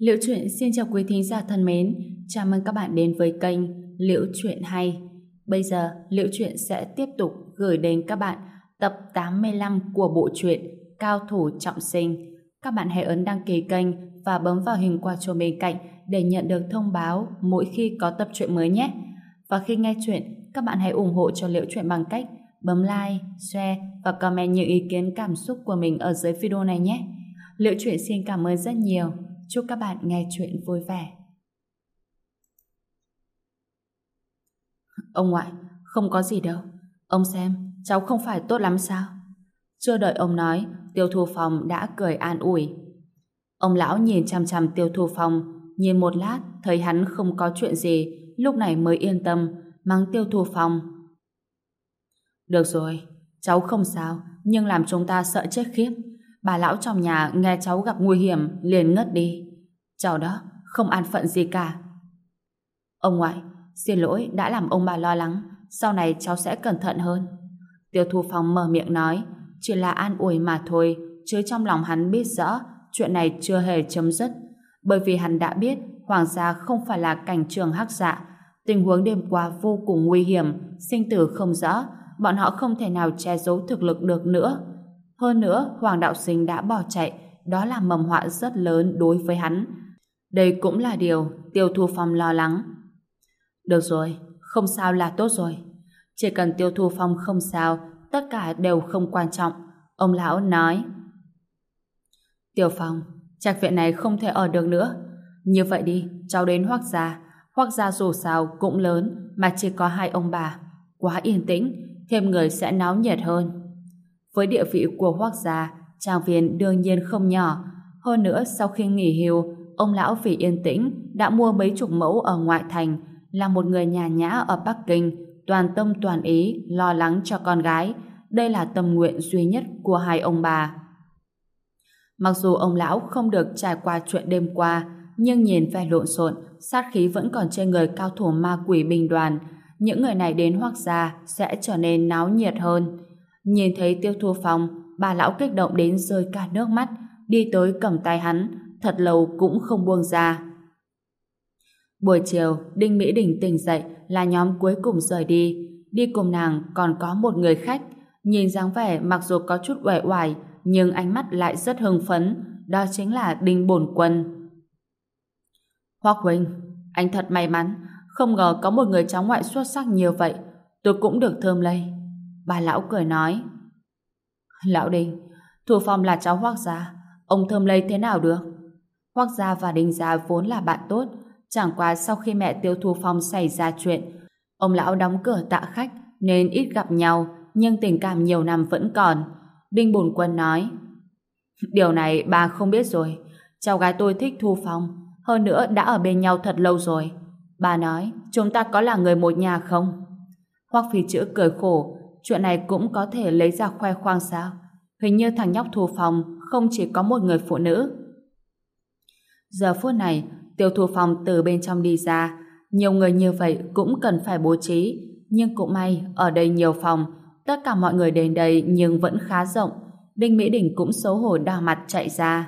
Liễu Chuyện xin chào quý thính giả thân mến, chào mừng các bạn đến với kênh Liễu Chuyện Hay. Bây giờ, Liễu Chuyện sẽ tiếp tục gửi đến các bạn tập 85 của bộ truyện Cao Thủ Trọng Sinh. Các bạn hãy ấn đăng ký kênh và bấm vào hình quả chuông bên cạnh để nhận được thông báo mỗi khi có tập truyện mới nhé. Và khi nghe chuyện, các bạn hãy ủng hộ cho Liễu Chuyện bằng cách bấm like, share và comment những ý kiến cảm xúc của mình ở dưới video này nhé. Liễu Chuyện xin cảm ơn rất nhiều. Chúc các bạn nghe chuyện vui vẻ. Ông ngoại, không có gì đâu. Ông xem, cháu không phải tốt lắm sao? Chưa đợi ông nói, Tiêu Thu Phong đã cười an ủi. Ông lão nhìn chằm chằm Tiêu Thu Phong, nhìn một lát thấy hắn không có chuyện gì, lúc này mới yên tâm, mắng Tiêu Thu Phong. Được rồi, cháu không sao, nhưng làm chúng ta sợ chết khiếp. Bà lão trong nhà nghe cháu gặp nguy hiểm liền ngất đi. Cháu đó, không an phận gì cả. Ông ngoại, xin lỗi đã làm ông bà lo lắng, sau này cháu sẽ cẩn thận hơn. Tiêu Thu Phong mở miệng nói, chỉ là an ủi mà thôi, chứ trong lòng hắn biết rõ chuyện này chưa hề chấm dứt, bởi vì hắn đã biết Hoàng gia không phải là cảnh trường hắc dạ, tình huống đêm qua vô cùng nguy hiểm, sinh tử không rõ, bọn họ không thể nào che giấu thực lực được nữa. Hơn nữa, Hoàng đạo sinh đã bỏ chạy, đó là mầm họa rất lớn đối với hắn. Đây cũng là điều Tiêu Thu Phong lo lắng. Được rồi, không sao là tốt rồi. Chỉ cần Tiêu Thu Phong không sao, tất cả đều không quan trọng. Ông lão nói. Tiêu Phong, trạch viện này không thể ở được nữa. Như vậy đi, cháu đến Hoắc gia. Hoắc gia dù sao cũng lớn, mà chỉ có hai ông bà. Quá yên tĩnh, thêm người sẽ náo nhiệt hơn. Với địa vị của Hoắc gia, trang viên đương nhiên không nhỏ. Hơn nữa, sau khi nghỉ hưu, ông lão vì yên tĩnh đã mua mấy chục mẫu ở ngoại thành, là một người nhàn nhã ở Bắc Kinh, toàn tâm toàn ý lo lắng cho con gái. Đây là tâm nguyện duy nhất của hai ông bà. Mặc dù ông lão không được trải qua chuyện đêm qua, nhưng nhìn vẻ lộn xộn, sát khí vẫn còn trên người cao thủ ma quỷ binh đoàn. Những người này đến Hoắc gia sẽ trở nên náo nhiệt hơn. Nhìn thấy Tiêu Thu Phong, bà lão kích động đến rơi cả nước mắt, đi tới cầm tay hắn, thật lâu cũng không buông ra. Buổi chiều, Đinh Mỹ Đình tỉnh dậy là nhóm cuối cùng rời đi. Đi cùng nàng còn có một người khách, nhìn dáng vẻ mặc dù có chút uể oải, nhưng ánh mắt lại rất hưng phấn, đó chính là Đinh Bổn Quân. Hoắc huynh, anh thật may mắn, không ngờ có một người cháu ngoại xuất sắc như vậy, tôi cũng được thơm lây. Bà lão cười nói. Lão Đinh, Thu Phong là cháu Hoắc gia, ông thơm lây thế nào được? Hoắc gia và Đinh gia vốn là bạn tốt, chẳng qua sau khi mẹ Tiêu Thu Phong xảy ra chuyện, ông lão đóng cửa tạ khách nên ít gặp nhau, nhưng tình cảm nhiều năm vẫn còn. Đinh Bổn Quân nói. Điều này bà không biết rồi, cháu gái tôi thích Thu Phong, hơn nữa đã ở bên nhau thật lâu rồi. Bà nói, chúng ta có là người một nhà không? Hoắc Phi Chữ cười khổ, chuyện này cũng có thể lấy ra khoe khoang sao? Hình như thằng nhóc Thu Phong không chỉ có một người phụ nữ. Giờ phút này, Tiêu Thu Phong từ bên trong đi ra, nhiều người như vậy cũng cần phải bố trí, nhưng cũng may ở đây nhiều phòng, tất cả mọi người đến đây nhưng vẫn khá rộng. Đinh Mỹ Đình cũng xấu hổ đỏ mặt chạy ra.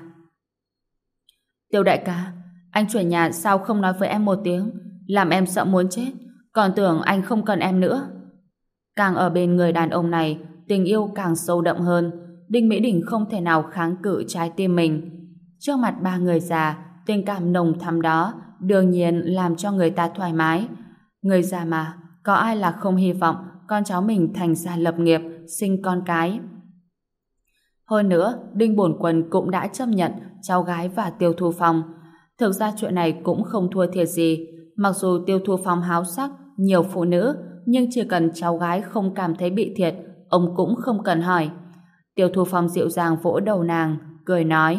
Tiêu đại ca, anh chuyển nhà sao không nói với em một tiếng, làm em sợ muốn chết, còn tưởng anh không cần em nữa. Càng ở bên người đàn ông này, tình yêu càng sâu đậm hơn. Đinh Mỹ Đình không thể nào kháng cự trái tim mình. Trước mặt ba người già, tình cảm nồng thắm đó đương nhiên làm cho người ta thoải mái. Người già mà, có ai là không hy vọng con cháu mình thành gia lập nghiệp, sinh con cái. Hơn nữa, Đinh Bổn Quân cũng đã chấp nhận cháu gái và Tiêu Thu Phong. Thực ra chuyện này cũng không thua thiệt gì. Mặc dù Tiêu Thu Phong háo sắc, nhiều phụ nữ, nhưng chỉ cần cháu gái không cảm thấy bị thiệt, ông cũng không cần hỏi. Tiêu Thu Phong dịu dàng vỗ đầu nàng, cười nói.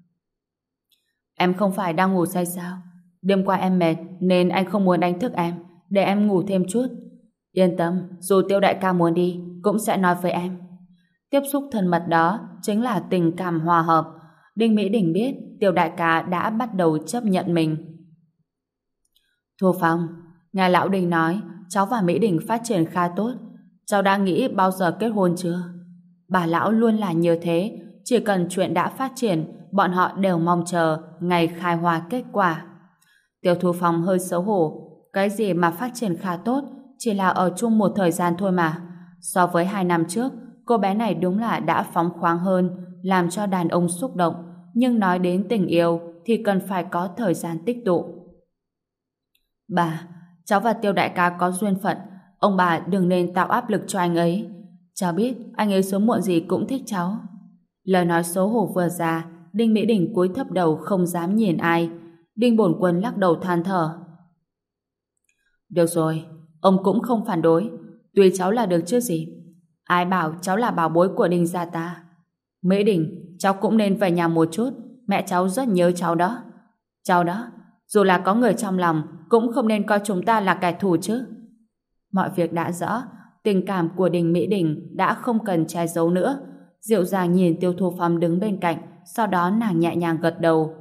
Em không phải đang ngủ say sao? Đêm qua em mệt nên anh không muốn đánh thức em, để em ngủ thêm chút. Yên tâm, dù Tiêu đại ca muốn đi cũng sẽ nói với em. Tiếp xúc thân mật đó chính là tình cảm hòa hợp. Đinh Mỹ Đình biết Tiêu đại ca đã bắt đầu chấp nhận mình. Thu Phong, nghe lão Đinh nói cháu và Mỹ Đình phát triển khá tốt. Cháu đã nghĩ bao giờ kết hôn chưa? Bà lão luôn là như thế, chỉ cần chuyện đã phát triển bọn họ đều mong chờ ngày khai hoa kết quả. Tiêu Thu Phong hơi xấu hổ. Cái gì mà phát triển khá tốt, chỉ là ở chung một thời gian thôi mà. So với 2 năm trước, cô bé này đúng là đã phóng khoáng hơn, làm cho đàn ông xúc động. Nhưng nói đến tình yêu thì cần phải có thời gian tích tụ. Bà, cháu và Tiêu đại ca có duyên phận, ông bà đừng nên tạo áp lực cho anh ấy. Cháu biết anh ấy sớm muộn gì cũng thích cháu. Lời nói xấu hổ vừa ra, Đinh Mỹ Đình cúi thấp đầu không dám nhìn ai. Đinh Bổn Quân lắc đầu than thở. Được rồi, ông cũng không phản đối, tùy cháu là được chứ gì. Ai bảo cháu là bảo bối của Đinh gia ta. Mỹ Đình, cháu cũng nên về nhà một chút, mẹ cháu rất nhớ cháu đó. Cháu đó, dù là có người trong lòng, cũng không nên coi chúng ta là kẻ thù chứ. Mọi việc đã rõ, tình cảm của Đinh Mỹ Đình đã không cần che giấu nữa. Dịu dàng nhìn Tiêu Thu Phong đứng bên cạnh, sau đó nàng nhẹ nhàng gật đầu.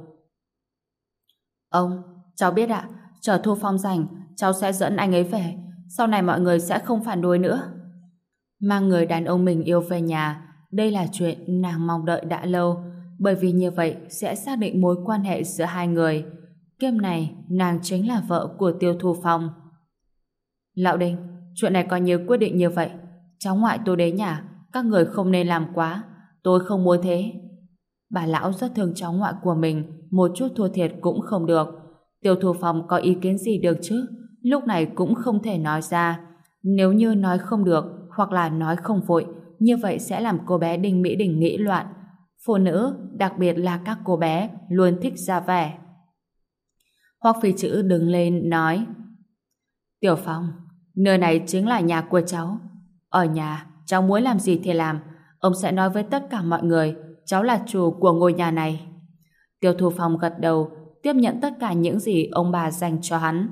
Ông, cháu biết ạ, chờ Thu Phong rảnh, cháu sẽ dẫn anh ấy về, sau này mọi người sẽ không phản đối nữa. Mang người đàn ông mình yêu về nhà, đây là chuyện nàng mong đợi đã lâu, bởi vì như vậy sẽ xác định mối quan hệ giữa hai người. Kiếp này, nàng chính là vợ của Tiêu Thu Phong. Lão Đinh, chuyện này coi như quyết định như vậy. Cháu ngoại tôi đến nhà, các người không nên làm quá, tôi không muốn thế. Bà lão rất thương cháu ngoại của mình, một chút thua thiệt cũng không được. Tiêu Thu Phong có ý kiến gì được chứ? Lúc này cũng không thể nói ra. Nếu như nói không được, hoặc là nói không vội, như vậy sẽ làm cô bé Đinh Mỹ Đình nghĩ loạn. Phụ nữ, đặc biệt là các cô bé, luôn thích ra vẻ. Hoắc Phi Chữ đứng lên nói: Tiểu Phong, nơi này chính là nhà của cháu. Ở nhà, cháu muốn làm gì thì làm. Ông sẽ nói với tất cả mọi người cháu là chủ của ngôi nhà này. Tiêu Thu Phong gật đầu, tiếp nhận tất cả những gì ông bà dành cho hắn.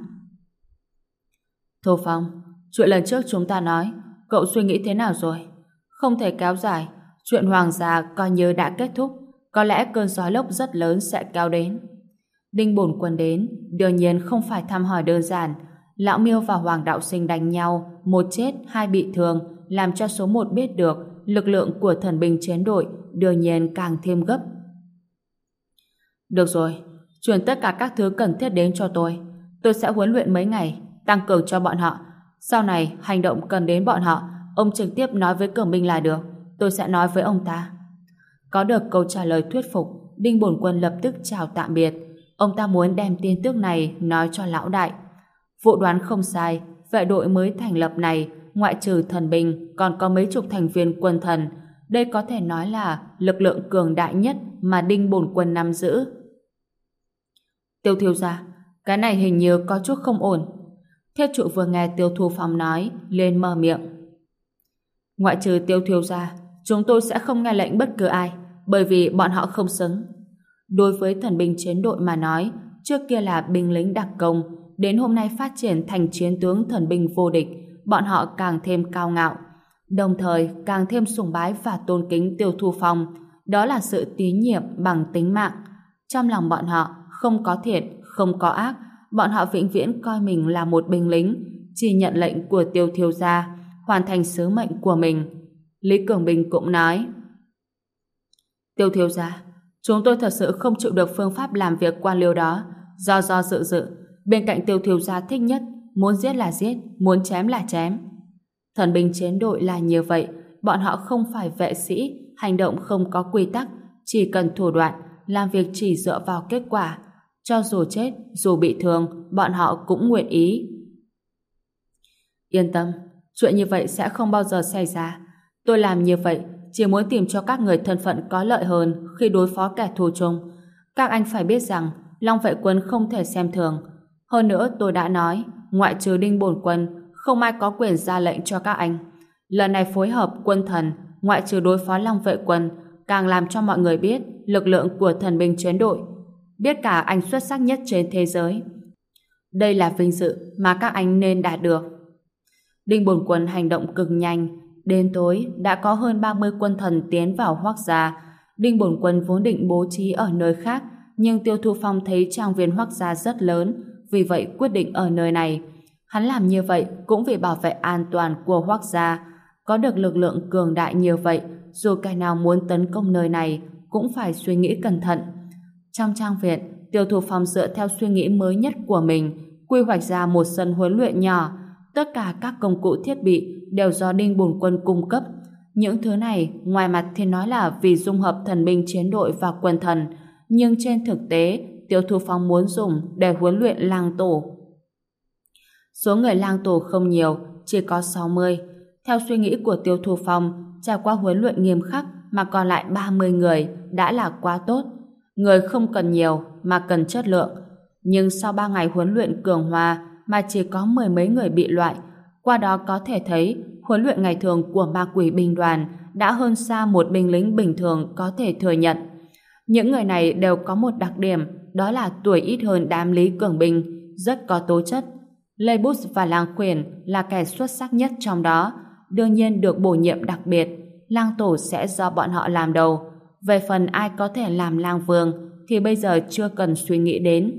Thu Phong, chuyện lần trước chúng ta nói, cậu suy nghĩ thế nào rồi? Không thể kéo dài, chuyện hoàng gia coi như đã kết thúc, có lẽ cơn gió lốc rất lớn sẽ kéo đến. Đinh Bổn Quân đến, đương nhiên không phải thăm hỏi đơn giản. Lão Miêu và Hoàng Đạo Sinh đánh nhau, một chết hai bị thương, làm cho số một biết được lực lượng của thần binh chiến đội đương nhiên càng thêm gấp. Được rồi, chuyển tất cả các thứ cần thiết đến cho tôi. Tôi sẽ huấn luyện mấy ngày, tăng cường cho bọn họ. Sau này, hành động cần đến bọn họ, ông trực tiếp nói với Cường Minh là được. Tôi sẽ nói với ông ta. Có được câu trả lời thuyết phục, Đinh Bổn Quân lập tức chào tạm biệt. Ông ta muốn đem tin tức này nói cho lão đại. Vụ đoán không sai, vệ đội mới thành lập này, ngoại trừ thần binh, còn có mấy chục thành viên quân thần. Đây có thể nói là lực lượng cường đại nhất mà Đinh Bổn Quân nắm giữ. Tiêu thiếu gia, cái này hình như có chút không ổn. Thiết trụ vừa nghe Tiêu Thu Phong nói, lên mở miệng. Ngoại trừ Tiêu thiếu gia, chúng tôi sẽ không nghe lệnh bất cứ ai, bởi vì bọn họ không xứng. Đối với thần binh chiến đội mà nói, trước kia là binh lính đặc công, đến hôm nay phát triển thành chiến tướng thần binh vô địch, bọn họ càng thêm cao ngạo, đồng thời càng thêm sùng bái và tôn kính Tiêu Thu Phong. Đó là sự tín nhiệm bằng tính mạng. Trong lòng bọn họ không có thiện, không có ác, bọn họ vĩnh viễn coi mình là một binh lính, chỉ nhận lệnh của Tiêu thiếu gia, hoàn thành sứ mệnh của mình. Lý Cường Bình cũng nói: Tiêu thiếu gia, chúng tôi thật sự không chịu được phương pháp làm việc quan liêu đó, do dự. Bên cạnh Tiêu thiếu gia thích nhất, muốn giết là giết, muốn chém là chém. Thần binh chiến đội là như vậy, bọn họ không phải vệ sĩ, hành động không có quy tắc, chỉ cần thủ đoạn, làm việc chỉ dựa vào kết quả. Cho dù chết, dù bị thương, bọn họ cũng nguyện ý. Yên tâm, chuyện như vậy sẽ không bao giờ xảy ra. Tôi làm như vậy chỉ muốn tìm cho các người thân phận có lợi hơn khi đối phó kẻ thù chung. Các anh phải biết rằng Long Vệ Quân không thể xem thường. Hơn nữa tôi đã nói, ngoại trừ Đinh Bổn Quân, không ai có quyền ra lệnh cho các anh. Lần này phối hợp quân thần, ngoại trừ đối phó Long Vệ Quân, càng làm cho mọi người biết lực lượng của thần binh chiến đội, biết cả anh xuất sắc nhất trên thế giới. Đây là vinh dự mà các anh nên đạt được. Đinh Bổn Quân hành động cực nhanh, đến tối đã có hơn 30 quân thần tiến vào Hoắc gia. Đinh Bổn Quân vốn định bố trí ở nơi khác, nhưng Tiêu Thu Phong thấy trang viên Hoắc gia rất lớn, vì vậy quyết định ở nơi này. Hắn làm như vậy cũng vì bảo vệ an toàn của Hoắc gia. Có được lực lượng cường đại như vậy, dù kẻ nào muốn tấn công nơi này cũng phải suy nghĩ cẩn thận. Trong trang viện, Tiêu Thu Phong dựa theo suy nghĩ mới nhất của mình, quy hoạch ra một sân huấn luyện nhỏ. Tất cả các công cụ thiết bị đều do Đinh Bổn Quân cung cấp. Những thứ này, ngoài mặt thì nói là vì dung hợp thần binh chiến đội và quân thần, nhưng trên thực tế, Tiêu Thu Phong muốn dùng để huấn luyện lang tổ. Số người lang tổ không nhiều, chỉ có 60. Theo suy nghĩ của Tiêu Thu Phong, trải qua huấn luyện nghiêm khắc mà còn lại 30 người đã là quá tốt. Người không cần nhiều mà cần chất lượng. Nhưng sau 3 ngày huấn luyện cường hóa mà chỉ có 10 mấy người bị loại, qua đó có thể thấy huấn luyện ngày thường của ma quỷ binh đoàn đã hơn xa một binh lính bình thường có thể thừa nhận. Những người này đều có một đặc điểm, đó là tuổi ít hơn đám Lý Cường Binh, rất có tố chất. Lê Bút và Lang Khuyển là kẻ xuất sắc nhất trong đó, đương nhiên được bổ nhiệm đặc biệt. Lang tổ sẽ do bọn họ làm đầu. Về phần ai có thể làm lang vương thì bây giờ chưa cần suy nghĩ đến.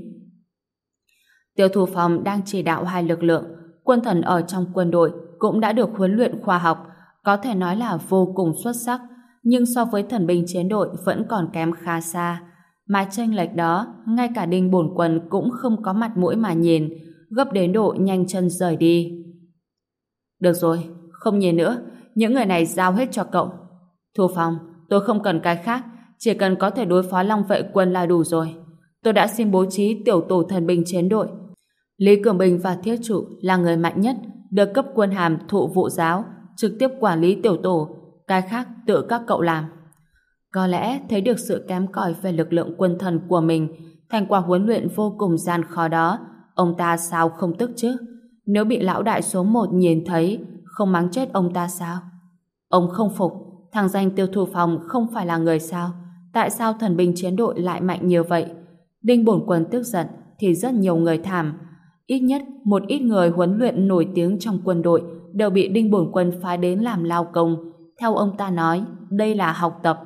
Tiêu Thu Phong đang chỉ đạo hai lực lượng. Quân thần ở trong quân đội cũng đã được huấn luyện khoa học, có thể nói là vô cùng xuất sắc, nhưng so với thần binh chiến đội vẫn còn kém khá xa. Mà chênh lệch đó, ngay cả Đinh Bổn Quân cũng không có mặt mũi mà nhìn, gấp đến độ nhanh chân rời đi. Được rồi, không nhìn nữa, những người này giao hết cho cậu. Thu Phong, tôi không cần cái khác, chỉ cần có thể đối phó Long Vệ quân là đủ rồi. Tôi đã xin bố trí tiểu tổ thần binh chiến đội. Lý Cường Bình và Thiết Trụ là người mạnh nhất, được cấp quân hàm thụ vụ giáo, trực tiếp quản lý tiểu tổ, cái khác tự các cậu làm. Có lẽ thấy được sự kém cỏi về lực lượng quân thần của mình, thành quả huấn luyện vô cùng gian khó đó, ông ta sao không tức chứ? Nếu bị lão đại số 1 nhìn thấy, không mắng chết ông ta sao? Ông không phục, thằng danh Tiêu Thu Phong không phải là người sao? Tại sao thần binh chiến đội lại mạnh như vậy? Đinh Bổn Quân tức giận thì rất nhiều người thảm. Ít nhất một ít người huấn luyện nổi tiếng trong quân đội đều bị Đinh Bổn Quân phái đến làm lao công. Theo ông ta nói, đây là học tập.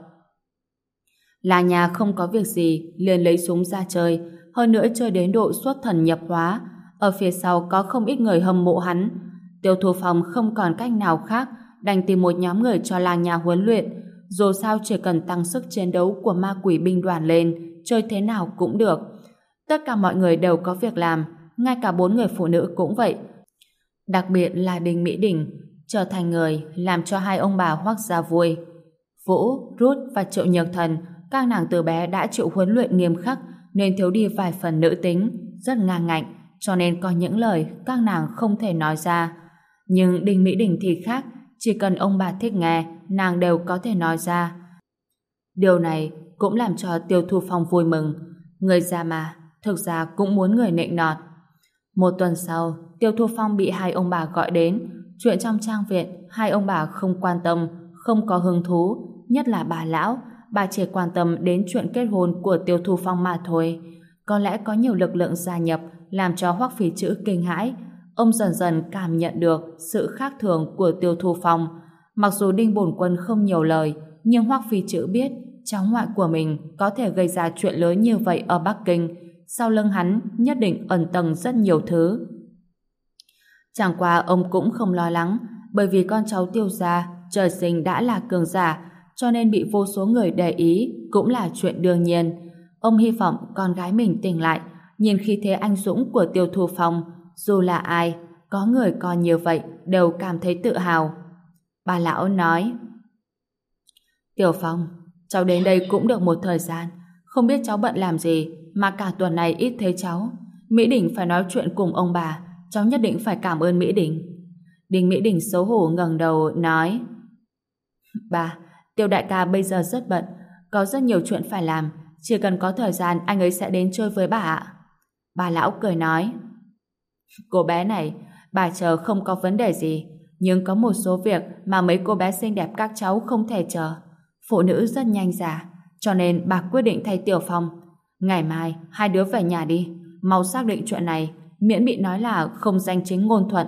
Là nhà không có việc gì liền lấy súng ra chơi, hơn nữa chơi đến độ xuất thần nhập hóa. Ở phía sau có không ít người hâm mộ hắn. Tiêu Thu Phong không còn cách nào khác, đành tìm một nhóm người cho làng nhà huấn luyện. Dù sao chỉ cần tăng sức chiến đấu của ma quỷ binh đoàn lên, chơi thế nào cũng được. Tất cả mọi người đều có việc làm, ngay cả 4 người phụ nữ cũng vậy. Đặc biệt là Đinh Mỹ Đình, trở thành người làm cho hai ông bà Hoắc gia vui. Vũ, Rút và Triệu Nhược Thần, các nàng từ bé đã chịu huấn luyện nghiêm khắc nên thiếu đi vài phần nữ tính, rất ngang ngạnh, cho nên có những lời các nàng không thể nói ra. Nhưng Đinh Mỹ Đình thì khác, chỉ cần ông bà thích nghe, nàng đều có thể nói ra. Điều này cũng làm cho Tiêu Thu Phong vui mừng. Người già mà, thực ra cũng muốn người nịnh nọt. Một tuần sau, Tiêu Thu Phong bị hai ông bà gọi đến. Chuyện trong trang viện, hai ông bà không quan tâm, không có hứng thú, nhất là bà lão. Bà chỉ quan tâm đến chuyện kết hôn của Tiêu Thu Phong mà thôi. Có lẽ có nhiều lực lượng gia nhập làm cho Hoắc Phí Chữ kinh hãi. Ông dần dần cảm nhận được sự khác thường của Tiêu Thu Phong. Mặc dù Đinh Bổn Quân không nhiều lời, nhưng Hoắc Phí Chữ biết cháu ngoại của mình có thể gây ra chuyện lớn như vậy ở Bắc Kinh. Sau lưng hắn nhất định ẩn tầng rất nhiều thứ. Chẳng qua ông cũng không lo lắng, bởi vì con cháu Tiêu gia trời sinh đã là cường giả, cho nên bị vô số người để ý cũng là chuyện đương nhiên. Ông hy vọng con gái mình tỉnh lại, nhìn khí thế anh dũng của Tiêu Thu Phong, dù là ai, có người con như vậy đều cảm thấy tự hào. Bà lão nói: Tiểu Phong, cháu đến đây cũng được một thời gian, không biết cháu bận làm gì mà cả tuần này ít thấy cháu. Mỹ Đình phải nói chuyện cùng ông bà, cháu nhất định phải cảm ơn Mỹ Đình. Đinh Mỹ Đình xấu hổ ngẩng đầu nói: Bà, Tiêu đại ca bây giờ rất bận, có rất nhiều chuyện phải làm, chỉ cần có thời gian anh ấy sẽ đến chơi với bà ạ. Bà lão cười nói: Cô bé này, bà chờ không có vấn đề gì, nhưng có một số việc mà mấy cô bé xinh đẹp các cháu không thể chờ. Phụ nữ rất nhanh già, cho nên bà quyết định thay Tiểu Phong. Ngày mai hai đứa về nhà đi, mau xác định chuyện này, miễn bị nói là không danh chính ngôn thuận.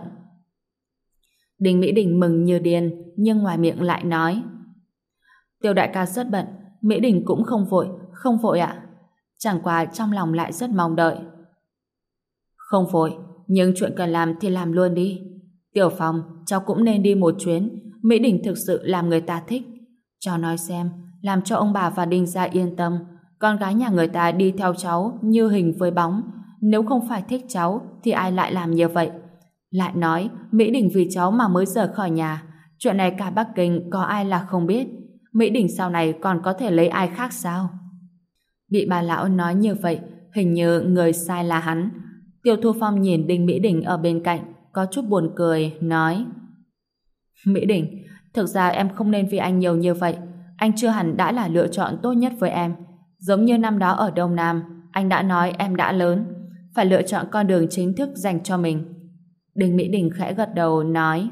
Đinh Mỹ Đình mừng như điên, nhưng ngoài miệng lại nói: Tiêu đại ca rất bận, Mỹ Đình cũng không vội ạ. Chẳng qua trong lòng lại rất mong đợi. Không vội, nhưng chuyện cần làm thì làm luôn đi. Tiểu Phong, cháu cũng nên đi một chuyến, Mỹ Đình thực sự làm người ta thích. Cháu nói xem, làm cho ông bà và Đinh gia yên tâm. Con gái nhà người ta đi theo cháu như hình với bóng. Nếu không phải thích cháu thì ai lại làm như vậy? Lại nói, Mỹ Đình vì cháu mà mới rời khỏi nhà. Chuyện này cả Bắc Kinh có ai là không biết. Mỹ Đình sau này còn có thể lấy ai khác sao? Bị bà lão nói như vậy, hình như người sai là hắn. Tiêu Thu Phong nhìn Đinh Mỹ Đình ở bên cạnh, có chút buồn cười, nói: Mỹ Đình, thực ra em không nên vì anh nhiều như vậy. Anh chưa hẳn đã là lựa chọn tốt nhất với em. Giống như năm đó ở Đông Nam, anh đã nói em đã lớn, phải lựa chọn con đường chính thức dành cho mình. Đinh Mỹ Đình khẽ gật đầu, nói: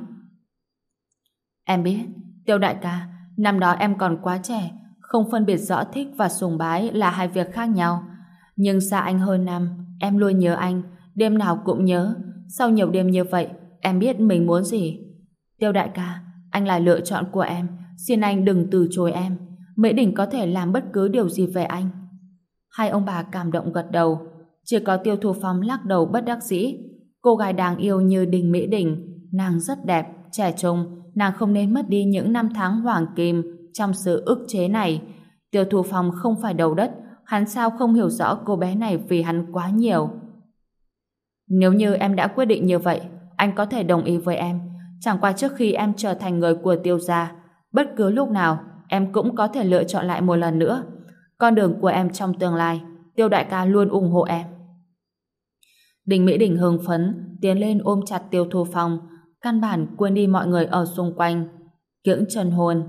Em biết, Tiêu đại ca, năm đó em còn quá trẻ, không phân biệt rõ thích và sùng bái là hai việc khác nhau. Nhưng xa anh hơn năm, em luôn nhớ anh, đêm nào cũng nhớ. Sau nhiều đêm như vậy, em biết mình muốn gì. Tiêu đại ca, anh là lựa chọn của em, xin anh đừng từ chối em. Mỹ Đình có thể làm bất cứ điều gì về anh. Hai ông bà cảm động gật đầu. Chỉ có Tiêu Thu Phong lắc đầu bất đắc dĩ. Cô gái đáng yêu như Đinh Mỹ Đình, nàng rất đẹp, trẻ trung, nàng không nên mất đi những năm tháng hoàng kim trong sự ức chế này. Tiêu Thu Phong không phải đầu đất, hắn sao không hiểu rõ cô bé này vì hắn quá nhiều. Nếu như em đã quyết định như vậy, anh có thể đồng ý với em. Chẳng qua trước khi em trở thành người của Tiêu gia, bất cứ lúc nào em cũng có thể lựa chọn lại một lần nữa. Con đường của em trong tương lai, Tiêu đại ca luôn ủng hộ em. Đinh Mỹ Đình hưng phấn tiến lên ôm chặt Tiêu Thu Phong, căn bản quên đi mọi người ở xung quanh. Kiễng chân hôn.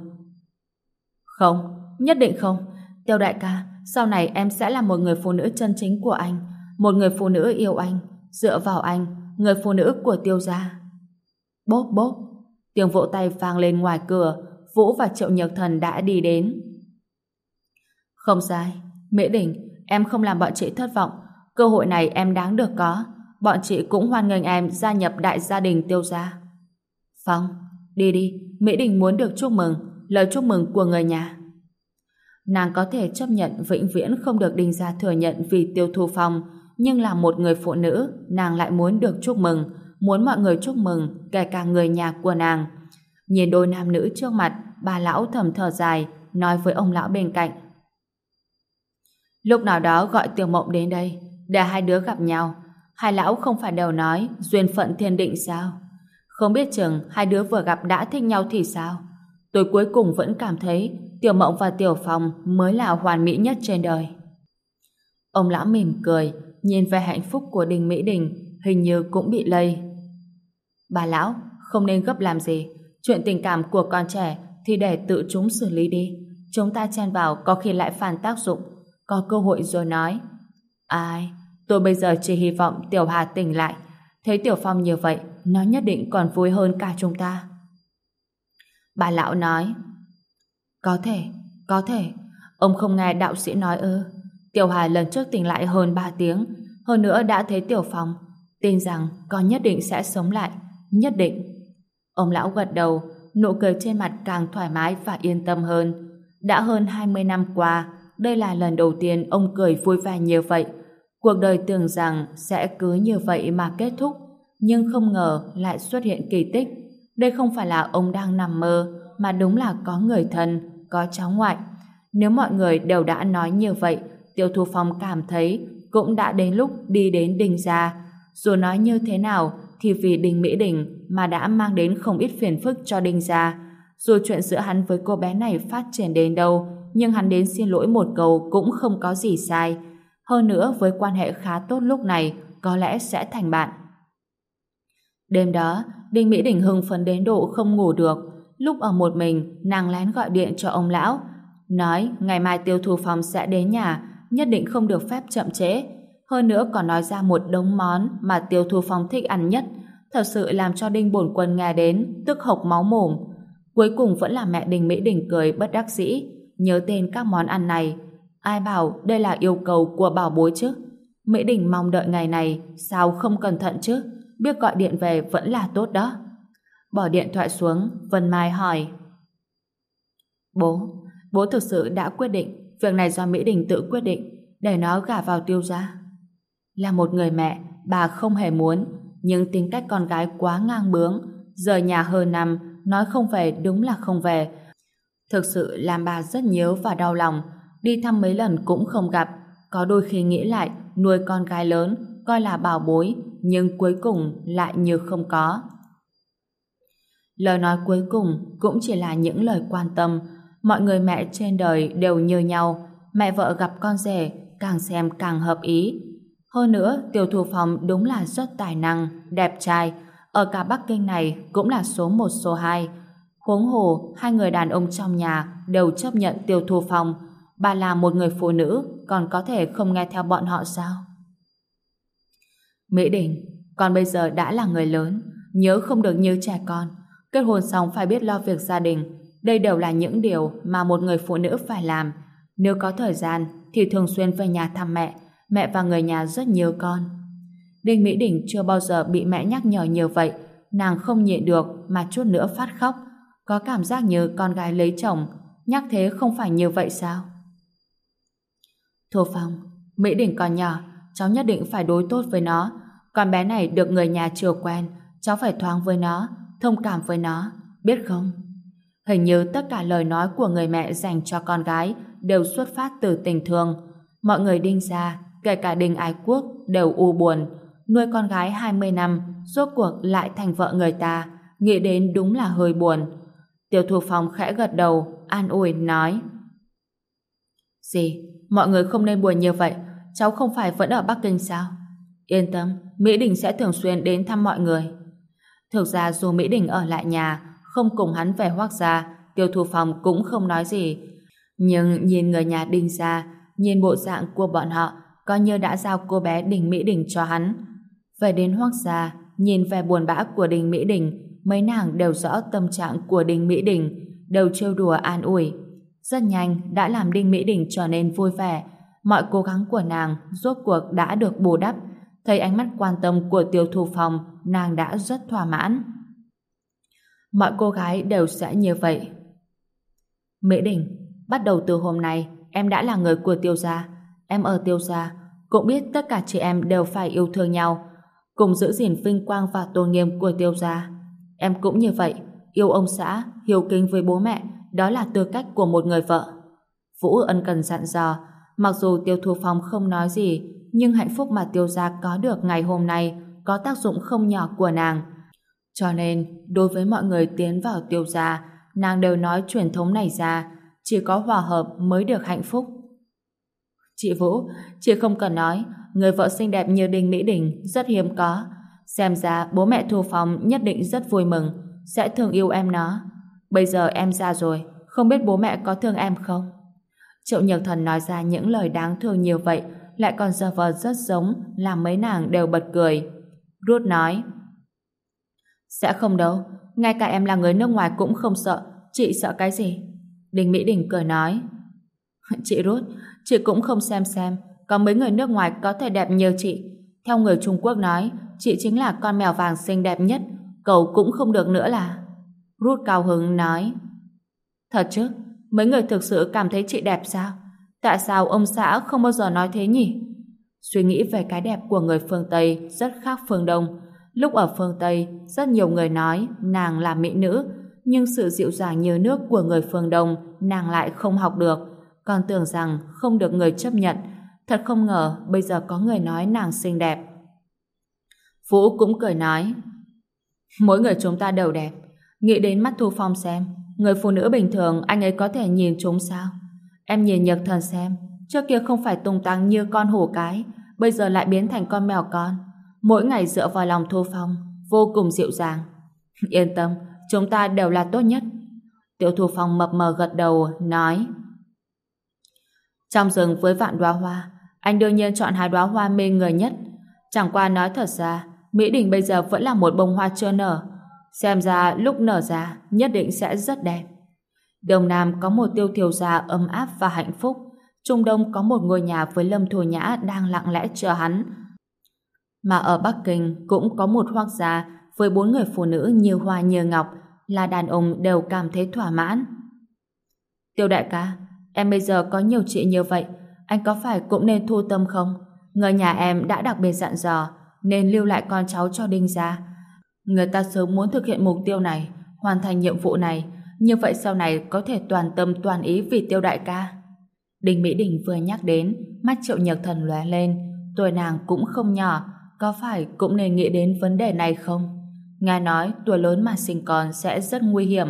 Không, nhất định không. Tiêu đại ca, sau này em sẽ là một người phụ nữ chân chính của anh, một người phụ nữ yêu anh, dựa vào anh, người phụ nữ của Tiêu gia. Bốp bốp, tiếng vỗ tay vang lên ngoài cửa. Vũ và Triệu Nhược Thần đã đi đến. Không sai, Mỹ Đình, em không làm bọn chị thất vọng. Cơ hội này em đáng được có. Bọn chị cũng hoan nghênh em gia nhập đại gia đình Tiêu gia. Phong, đi đi, Mỹ Đình muốn được chúc mừng, lời chúc mừng của người nhà. Nàng có thể chấp nhận vĩnh viễn không được Đinh gia thừa nhận vì Tiêu Thu Phong, nhưng là một người phụ nữ, nàng lại muốn được chúc mừng, muốn mọi người chúc mừng, kể cả người nhà của nàng. Nhìn đôi nam nữ trước mặt, bà lão thầm thở dài, nói với ông lão bên cạnh: Lúc nào đó gọi Tiểu Mộng đến đây, để hai đứa gặp nhau. Hai lão không phải đều nói duyên phận thiên định sao? Không biết chừng hai đứa vừa gặp đã thích nhau thì sao? Tôi cuối cùng vẫn cảm thấy Tiểu Mộng và Tiểu Phong mới là hoàn mỹ nhất trên đời. Ông lão mỉm cười, nhìn về hạnh phúc của Đinh Mỹ Đình, hình như cũng bị lây. Bà lão, không nên gấp làm gì. Chuyện tình cảm của con trẻ thì để tự chúng xử lý đi. Chúng ta chen vào có khi lại phản tác dụng. Có cơ hội rồi nói. Ai, tôi bây giờ chỉ hy vọng Tiểu Hà tỉnh lại. Thấy Tiểu Phong như vậy, nó nhất định còn vui hơn cả chúng ta. Bà lão nói. Có thể. Ông không nghe đạo sĩ nói ư? Tiểu Hà lần trước tỉnh lại hơn 3 tiếng, hơn nữa đã thấy Tiểu Phong. Tin rằng con nhất định sẽ sống lại, nhất định. Ông lão gật đầu, nụ cười trên mặt càng thoải mái và yên tâm hơn. Đã hơn 20 năm qua, đây là lần đầu tiên ông cười vui vẻ như vậy. Cuộc đời tưởng rằng sẽ cứ như vậy mà kết thúc, nhưng không ngờ lại xuất hiện kỳ tích. Đây không phải là ông đang nằm mơ, mà đúng là có người thân, có cháu ngoại. Nếu mọi người đều đã nói như vậy, Tiêu Thu Phong cảm thấy cũng đã đến lúc đi đến Đinh gia. Dù nói như thế nào thì vì Đinh Mỹ Đình mà đã mang đến không ít phiền phức cho Đinh gia. Dù chuyện giữa hắn với cô bé này phát triển đến đâu, nhưng hắn đến xin lỗi một câu cũng không có gì sai. Hơn nữa với quan hệ khá tốt lúc này, có lẽ sẽ thành bạn. Đêm đó, Đinh Mỹ Đình hưng phấn đến độ không ngủ được. Lúc ở một mình, nàng lén gọi điện cho ông lão, nói ngày mai Tiêu Thu Phong sẽ đến nhà, nhất định không được phép chậm trễ. Hơn nữa còn nói ra một đống món mà Tiêu Thu Phong thích ăn nhất, thật sự làm cho Đinh Bổn Quân nghe đến tức hộc máu mồm. Cuối cùng vẫn là mẹ Đinh Mỹ Đình cười bất đắc dĩ, nhớ tên các món ăn này. Ai bảo đây là yêu cầu của bảo bối chứ? Mỹ Đình mong đợi ngày này, sao không cẩn thận chứ? Biết gọi điện về vẫn là tốt đó. Bỏ điện thoại xuống, Vân Mai hỏi: Bố thực sự đã quyết định việc này do Mỹ Đình tự quyết định để nó gả vào Tiêu gia. Là một người mẹ, bà không hề muốn, nhưng tính cách con gái quá ngang bướng, rời nhà hơn năm, nói không về đúng là không về. Thực sự làm bà rất nhớ và đau lòng, đi thăm mấy lần cũng không gặp, có đôi khi nghĩ lại nuôi con gái lớn, coi là bảo bối, nhưng cuối cùng lại như không có. Lời nói cuối cùng cũng chỉ là những lời quan tâm, mọi người mẹ trên đời đều như nhau, mẹ vợ gặp con rể càng xem càng hợp ý. Hơn nữa, Tiêu Thu Phong đúng là rất tài năng, đẹp trai, ở cả Bắc Kinh này cũng là số một số hai. Huống hồ, hai người đàn ông trong nhà đều chấp nhận Tiêu Thu Phong. Bà là một người phụ nữ, còn có thể không nghe theo bọn họ sao? Mỹ Đình, con bây giờ đã là người lớn, nhớ không được như trẻ con. Kết hôn xong phải biết lo việc gia đình. Đây đều là những điều mà một người phụ nữ phải làm. Nếu có thời gian thì thường xuyên về nhà thăm mẹ. Mẹ và người nhà rất nhớ con. Đinh Mỹ Đình chưa bao giờ bị mẹ nhắc nhở như vậy. Nàng không nhịn được mà chút nữa phát khóc. Có cảm giác như con gái lấy chồng. Nhắc thế không phải như vậy sao? Thu Phong, Mỹ Đình còn nhỏ, cháu nhất định phải đối tốt với nó. Con bé này được người nhà chiều quen, cháu phải thoáng với nó, thông cảm với nó, biết không? Hình như tất cả lời nói của người mẹ dành cho con gái đều xuất phát từ tình thương. Mọi người Đinh gia, kể cả Đinh Ái Quốc, đều u buồn. Nuôi con gái 20 năm, rốt cuộc lại thành vợ người ta, nghĩ đến đúng là hơi buồn. Tiêu Thu Phong khẽ gật đầu, an ủi nói: Gì? Mọi người không nên buồn như vậy, cháu không phải vẫn ở Bắc Kinh sao? Yên tâm, Mỹ Đình sẽ thường xuyên đến thăm mọi người. Thực ra dù Mỹ Đình ở lại nhà, không cùng hắn về Hoác gia, Tiêu Thu Phong cũng không nói gì. Nhưng nhìn người nhà Đinh gia, nhìn bộ dạng của bọn họ, coi như đã giao cô bé Đinh Mỹ Đình cho hắn. Về đến Hoác gia, nhìn vẻ buồn bã của Đinh Mỹ Đình, mấy nàng đều rõ tâm trạng của Đinh Mỹ Đình, đều trêu đùa an ủi. Rất nhanh đã làm Đinh Mỹ Đình trở nên vui vẻ. Mọi cố gắng của nàng rốt cuộc đã được bù đắp. Thấy ánh mắt quan tâm của Tiêu Thu Phong, nàng đã rất thỏa mãn. Mọi cô gái đều sẽ như vậy. Mỹ Đình, bắt đầu từ hôm nay em đã là người của Tiêu gia. Em ở Tiêu gia cũng biết tất cả chị em đều phải yêu thương nhau, cùng giữ gìn vinh quang và tôn nghiêm của Tiêu gia. Em cũng như vậy, yêu ông xã, hiếu kính với bố mẹ, đó là tư cách của một người vợ. Vũ ân cần dặn dò. Mặc dù Tiêu Thu Phong không nói gì, nhưng hạnh phúc mà Tiêu gia có được ngày hôm nay có tác dụng không nhỏ của nàng. Cho nên, đối với mọi người tiến vào Tiêu gia, nàng đều nói truyền thống này ra, chỉ có hòa hợp mới được hạnh phúc. Chị Vũ, chị không cần nói, người vợ xinh đẹp như Đinh Mỹ Đình rất hiếm có. Xem ra bố mẹ Thu Phong nhất định rất vui mừng, sẽ thương yêu em nó. Bây giờ em ra rồi, không biết bố mẹ có thương em không? Triệu Nhược Thần nói ra những lời đáng thương như vậy, lại còn giả vờ rất giống, làm mấy nàng đều bật cười. Ruth nói: Sẽ không đâu, ngay cả em là người nước ngoài cũng không sợ, chị sợ cái gì? Đinh Mỹ Đình cười nói: Chị Ruth, chị cũng không xem, có mấy người nước ngoài có thể đẹp như chị. Theo người Trung Quốc nói, chị chính là con mèo vàng xinh đẹp nhất, cầu cũng không được nữa là. Ruth cao hứng nói: Thật chứ? Mấy người thực sự cảm thấy chị đẹp sao? Tại sao ông xã không bao giờ nói thế nhỉ? Suy nghĩ về cái đẹp của người phương Tây rất khác phương Đông. Lúc ở phương Tây, rất nhiều người nói nàng là mỹ nữ, nhưng sự dịu dàng như nước của người phương Đông nàng lại không học được, còn tưởng rằng không được người chấp nhận. Thật không ngờ bây giờ có người nói nàng xinh đẹp. Vũ cũng cười nói: Mỗi người chúng ta đều đẹp. Nghĩ đến mắt Thu Phong xem, người phụ nữ bình thường anh ấy có thể nhìn chúng sao? Em nhìn Nhược Thần xem, trước kia không phải tung tăng như con hổ cái, bây giờ lại biến thành con mèo con. Mỗi ngày dựa vào lòng Thu Phong, vô cùng dịu dàng. Yên tâm, chúng ta đều là tốt nhất. Tiểu Thu Phong mập mờ gật đầu, nói: Trong rừng với vạn đóa hoa, anh đương nhiên chọn 2 đóa hoa mê người nhất. Chẳng qua nói thật ra, Mỹ Đình bây giờ vẫn là một bông hoa chưa nở. Xem ra lúc nở ra nhất định sẽ rất đẹp. Đông Nam có một Tiêu thiếu gia ấm áp và hạnh phúc. Trung Đông có một ngôi nhà với Lâm Thu Nhã đang lặng lẽ chờ hắn. Mà ở Bắc Kinh cũng có một Hoác gia với 4 người phụ nữ như hoa như ngọc, là đàn ông đều cảm thấy thỏa mãn. Tiêu đại ca, em bây giờ có nhiều chị như vậy, anh có phải cũng nên thu tâm không? Người nhà em đã đặc biệt dặn dò nên lưu lại con cháu cho Đinh gia. Người ta sớm muốn thực hiện mục tiêu này, hoàn thành nhiệm vụ này, như vậy sau này có thể toàn tâm toàn ý vì Tiêu đại ca. Đinh Mỹ Đình vừa nhắc đến, mắt Triệu Nhược Thần lóe lên, tuổi nàng cũng không nhỏ, có phải cũng nên nghĩ đến vấn đề này không? Ngài nói tuổi lớn mà sinh con sẽ rất nguy hiểm.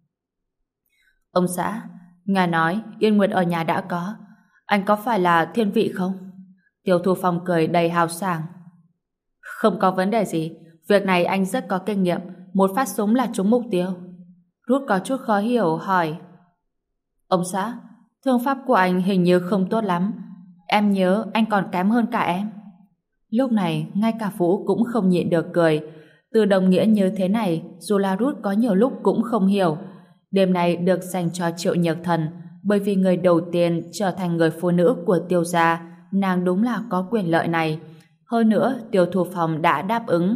Ông xã, ngài nói Yên Nguyệt ở nhà đã có, anh có phải là thiên vị không? Tiêu Thu Phong cười đầy hào sảng. Không có vấn đề gì, việc này anh rất có kinh nghiệm, một phát súng là trúng mục tiêu. Rút có chút khó hiểu hỏi. Ông xã, thương pháp của anh hình như không tốt lắm, em nhớ anh còn kém hơn cả em. Lúc này ngay cả Vũ cũng không nhịn được cười. Từ đồng nghĩa như thế này dù là Rút có nhiều lúc cũng không hiểu. Đêm này được dành cho Triệu Nhược Thần, bởi vì người đầu tiên trở thành người phụ nữ của Tiêu gia, nàng đúng là có quyền lợi này. Hơn nữa Tiêu Thu Phong đã đáp ứng.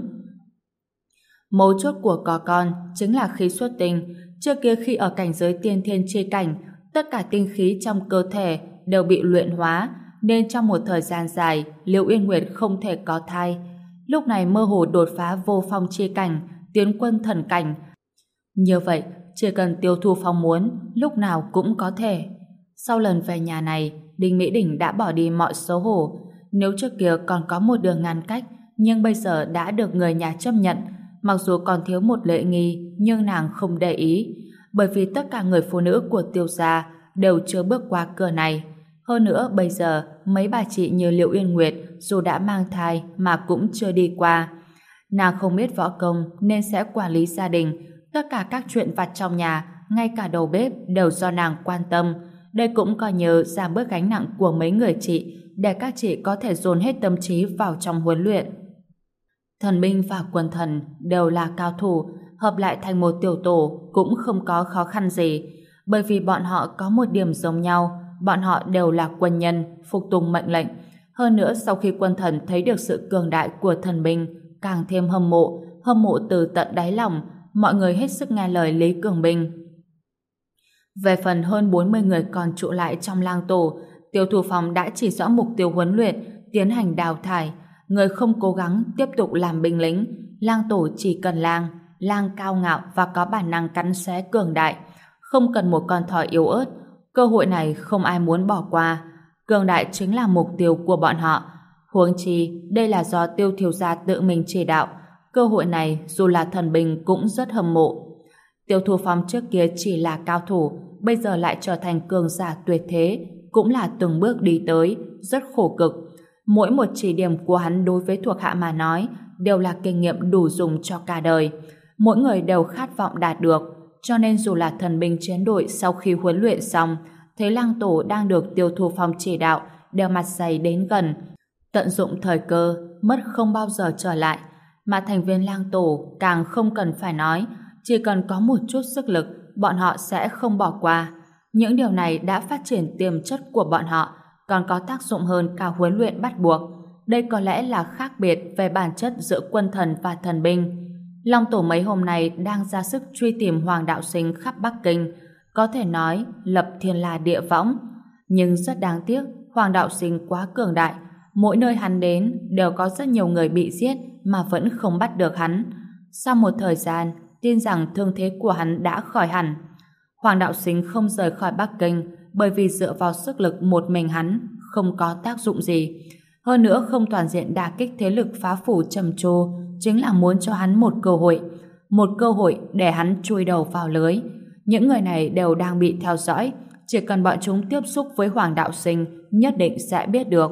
Mấu chốt của có con chính là khí xuất tinh. Trước kia khi ở cảnh giới tiên thiên chi cảnh, tất cả tinh khí trong cơ thể đều bị luyện hóa, nên trong một thời gian dài Liễu Yên Nguyệt không thể có thai. Lúc này mơ hồ đột phá vô phong chi cảnh, tiến quân thần cảnh. Như vậy chỉ cần Tiêu Thu Phong muốn, lúc nào cũng có thể. Sau lần về nhà này, Đinh Mỹ Đình đã bỏ đi mọi xấu hổ. Nếu trước kia còn có một đường ngăn cách, nhưng bây giờ đã được người nhà chấp nhận. Mặc dù còn thiếu một lễ nghi, nhưng nàng không để ý, bởi vì tất cả người phụ nữ của Tiêu gia đều chưa bước qua cửa này. Hơn nữa bây giờ mấy bà chị như Liễu Yên Nguyệt dù đã mang thai mà cũng chưa đi qua. Nàng không biết võ công nên sẽ quản lý gia đình, tất cả các chuyện vặt trong nhà, ngay cả đầu bếp đều do nàng quan tâm. Đây cũng coi như giảm bớt gánh nặng của mấy người chị, để các chị có thể dồn hết tâm trí vào trong huấn luyện. Thần binh và quần thần đều là cao thủ, hợp lại thành một tiểu tổ cũng không có khó khăn gì, bởi vì bọn họ có một điểm giống nhau, bọn họ đều là quân nhân, phục tùng mệnh lệnh. Hơn nữa sau khi quân thần thấy được sự cường đại của thần binh, càng thêm hâm mộ từ tận đáy lòng, mọi người hết sức nghe lời Lý Cường Binh. Về phần hơn 40 người còn trụ lại trong lang tổ, Tiêu Thu Phong đã chỉ rõ mục tiêu huấn luyện, tiến hành đào thải. Người không cố gắng tiếp tục làm binh lính, lang tổ chỉ cần lang cao ngạo và có bản năng cắn xé cường đại, không cần một con thỏ yếu ớt. Cơ hội này không ai muốn bỏ qua. Cường đại chính là mục tiêu của bọn họ. Huống chi, đây là do Tiêu thiếu gia tự mình chỉ đạo. Cơ hội này dù là thần binh cũng rất hâm mộ. Tiêu Thu Phong trước kia chỉ là cao thủ, bây giờ lại trở thành cường giả tuyệt thế, cũng là từng bước đi tới, rất khổ cực. Mỗi một chỉ điểm của hắn đối với thuộc hạ mà nói đều là kinh nghiệm đủ dùng cho cả đời. Mỗi người đều khát vọng đạt được, cho nên dù là thần binh chiến đội sau khi huấn luyện xong, thấy lang tổ đang được Tiêu Thu Phong chỉ đạo, đều mặt dày đến gần, tận dụng thời cơ, mất không bao giờ trở lại. Mà thành viên lang tổ càng không cần phải nói, chỉ cần có một chút sức lực, bọn họ sẽ không bỏ qua. Những điều này đã phát triển tiềm chất của bọn họ, còn có tác dụng hơn cả huấn luyện bắt buộc. Đây có lẽ là khác biệt về bản chất giữa quân thần và thần binh. Long tổ mấy hôm nay đang ra sức truy tìm Hoàng đạo sinh khắp Bắc Kinh, có thể nói lập thiên la địa võng. Nhưng rất đáng tiếc, Hoàng đạo sinh quá cường đại, mỗi nơi hắn đến đều có rất nhiều người bị giết mà vẫn không bắt được hắn. Sau một thời gian, tin rằng thương thế của hắn đã khỏi hẳn. Hoàng đạo sinh không rời khỏi Bắc Kinh, bởi vì dựa vào sức lực một mình hắn không có tác dụng gì. Hơn nữa không toàn diện đả kích thế lực phá phủ trầm trồ, chính là muốn cho hắn một cơ hội để hắn chui đầu vào lưới. Những người này đều đang bị theo dõi, chỉ cần bọn chúng tiếp xúc với Hoàng đạo sinh nhất định sẽ biết được.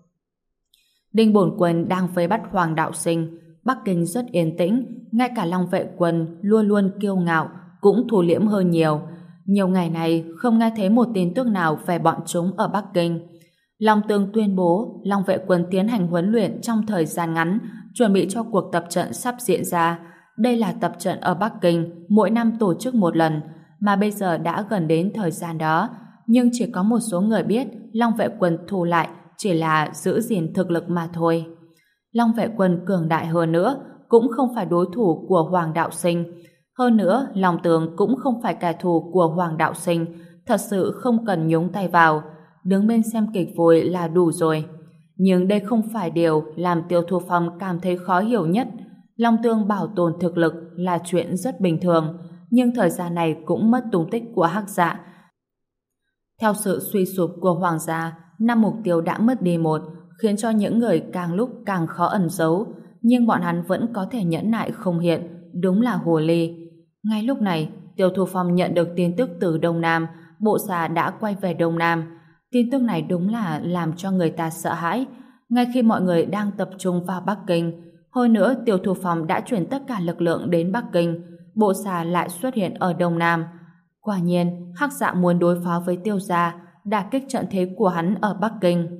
Đinh Bổn Quân đang vây bắt Hoàng đạo sinh. Bắc Kinh rất yên tĩnh, ngay cả Long vệ quân luôn luôn kiêu ngạo cũng thu liễm hơn nhiều. Nhiều ngày này không nghe thấy một tin tức nào về bọn chúng ở Bắc Kinh. Long Tương tuyên bố Long vệ quân tiến hành huấn luyện trong thời gian ngắn, chuẩn bị cho cuộc tập trận sắp diễn ra. Đây là tập trận ở Bắc Kinh, mỗi năm tổ chức một lần, mà bây giờ đã gần đến thời gian đó. Nhưng chỉ có một số người biết Long vệ quân thu lại chỉ là giữ gìn thực lực mà thôi. Long vệ quân cường đại hơn nữa cũng không phải đối thủ của Hoàng đạo sinh. Hơn nữa, Long Tường cũng không phải kẻ thù của Hoàng đạo sinh, thật sự không cần nhúng tay vào. Đứng bên xem kịch vui là đủ rồi. Nhưng đây không phải điều làm Tiêu Thu Phong cảm thấy khó hiểu nhất. Long Tương bảo tồn thực lực là chuyện rất bình thường, nhưng thời gian này cũng mất tung tích của Hắc Dạ. Theo sự suy sụp của Hoàng gia, 5 mục tiêu đã mất đi một, khiến cho những người càng lúc càng khó ẩn giấu, nhưng bọn hắn vẫn có thể nhẫn nại không hiện, đúng là hồ ly. Ngay lúc này, Tiêu Thu Phong nhận được tin tức từ Đông Nam, bộ xà đã quay về Đông Nam. Tin tức này đúng là làm cho người ta sợ hãi. Ngay khi mọi người đang tập trung vào Bắc Kinh, hơn nữa Tiêu Thu Phong đã chuyển tất cả lực lượng đến Bắc Kinh, bộ xà lại xuất hiện ở Đông Nam. Quả nhiên, Hắc Dạ muốn đối phó với Tiêu gia, đả kích trận thế của hắn ở Bắc Kinh.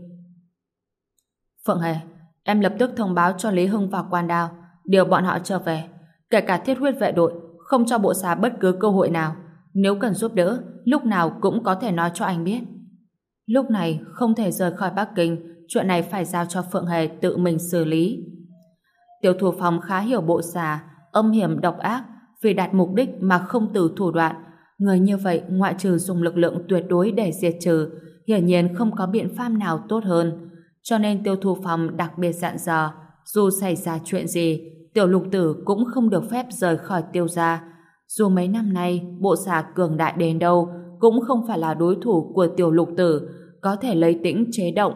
Phượng Hề, em lập tức thông báo cho Lý Hưng và Quan Đao, điều bọn họ trở về, kể cả Thiết Huyết vệ đội, không cho bộ xà bất cứ cơ hội nào. Nếu cần giúp đỡ, lúc nào cũng có thể nói cho anh biết. Lúc này không thể rời khỏi Bắc Kinh, chuyện này phải giao cho Phượng Hề tự mình xử lý. Tiêu Thu Phong khá hiểu bộ xà, âm hiểm độc ác, vì đạt mục đích mà không từ thủ đoạn. Người như vậy ngoại trừ dùng lực lượng tuyệt đối để diệt trừ, hiển nhiên không có biện pháp nào tốt hơn. Cho nên Tiêu Thu Phong đặc biệt dặn dò, dù xảy ra chuyện gì, Tiểu Lục Tử cũng không được phép rời khỏi Tiêu gia. Dù mấy năm nay bộ xà cường đại đến đâu, cũng không phải là đối thủ của Tiểu Lục Tử, có thể lấy tĩnh chế động.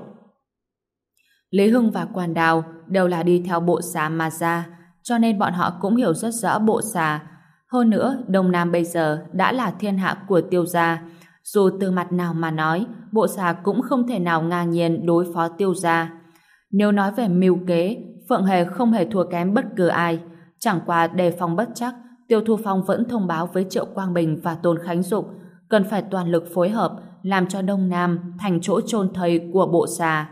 Lý Hưng và Quan Đào đều là đi theo bộ xà mà ra, cho nên bọn họ cũng hiểu rất rõ bộ xà. Hơn nữa, Đông Nam bây giờ đã là thiên hạ của Tiêu gia. Dù từ mặt nào mà nói, bộ xà cũng không thể nào ngang nhiên đối phó Tiêu gia. Nếu nói về mưu kế, Phượng Hề không hề thua kém bất cứ ai. Chẳng qua đề phòng bất chắc, Tiêu Thu Phong vẫn thông báo với Triệu Quang Bình và Tôn Khánh Dục cần phải toàn lực phối hợp làm cho Đông Nam thành chỗ chôn thây của bộ xà.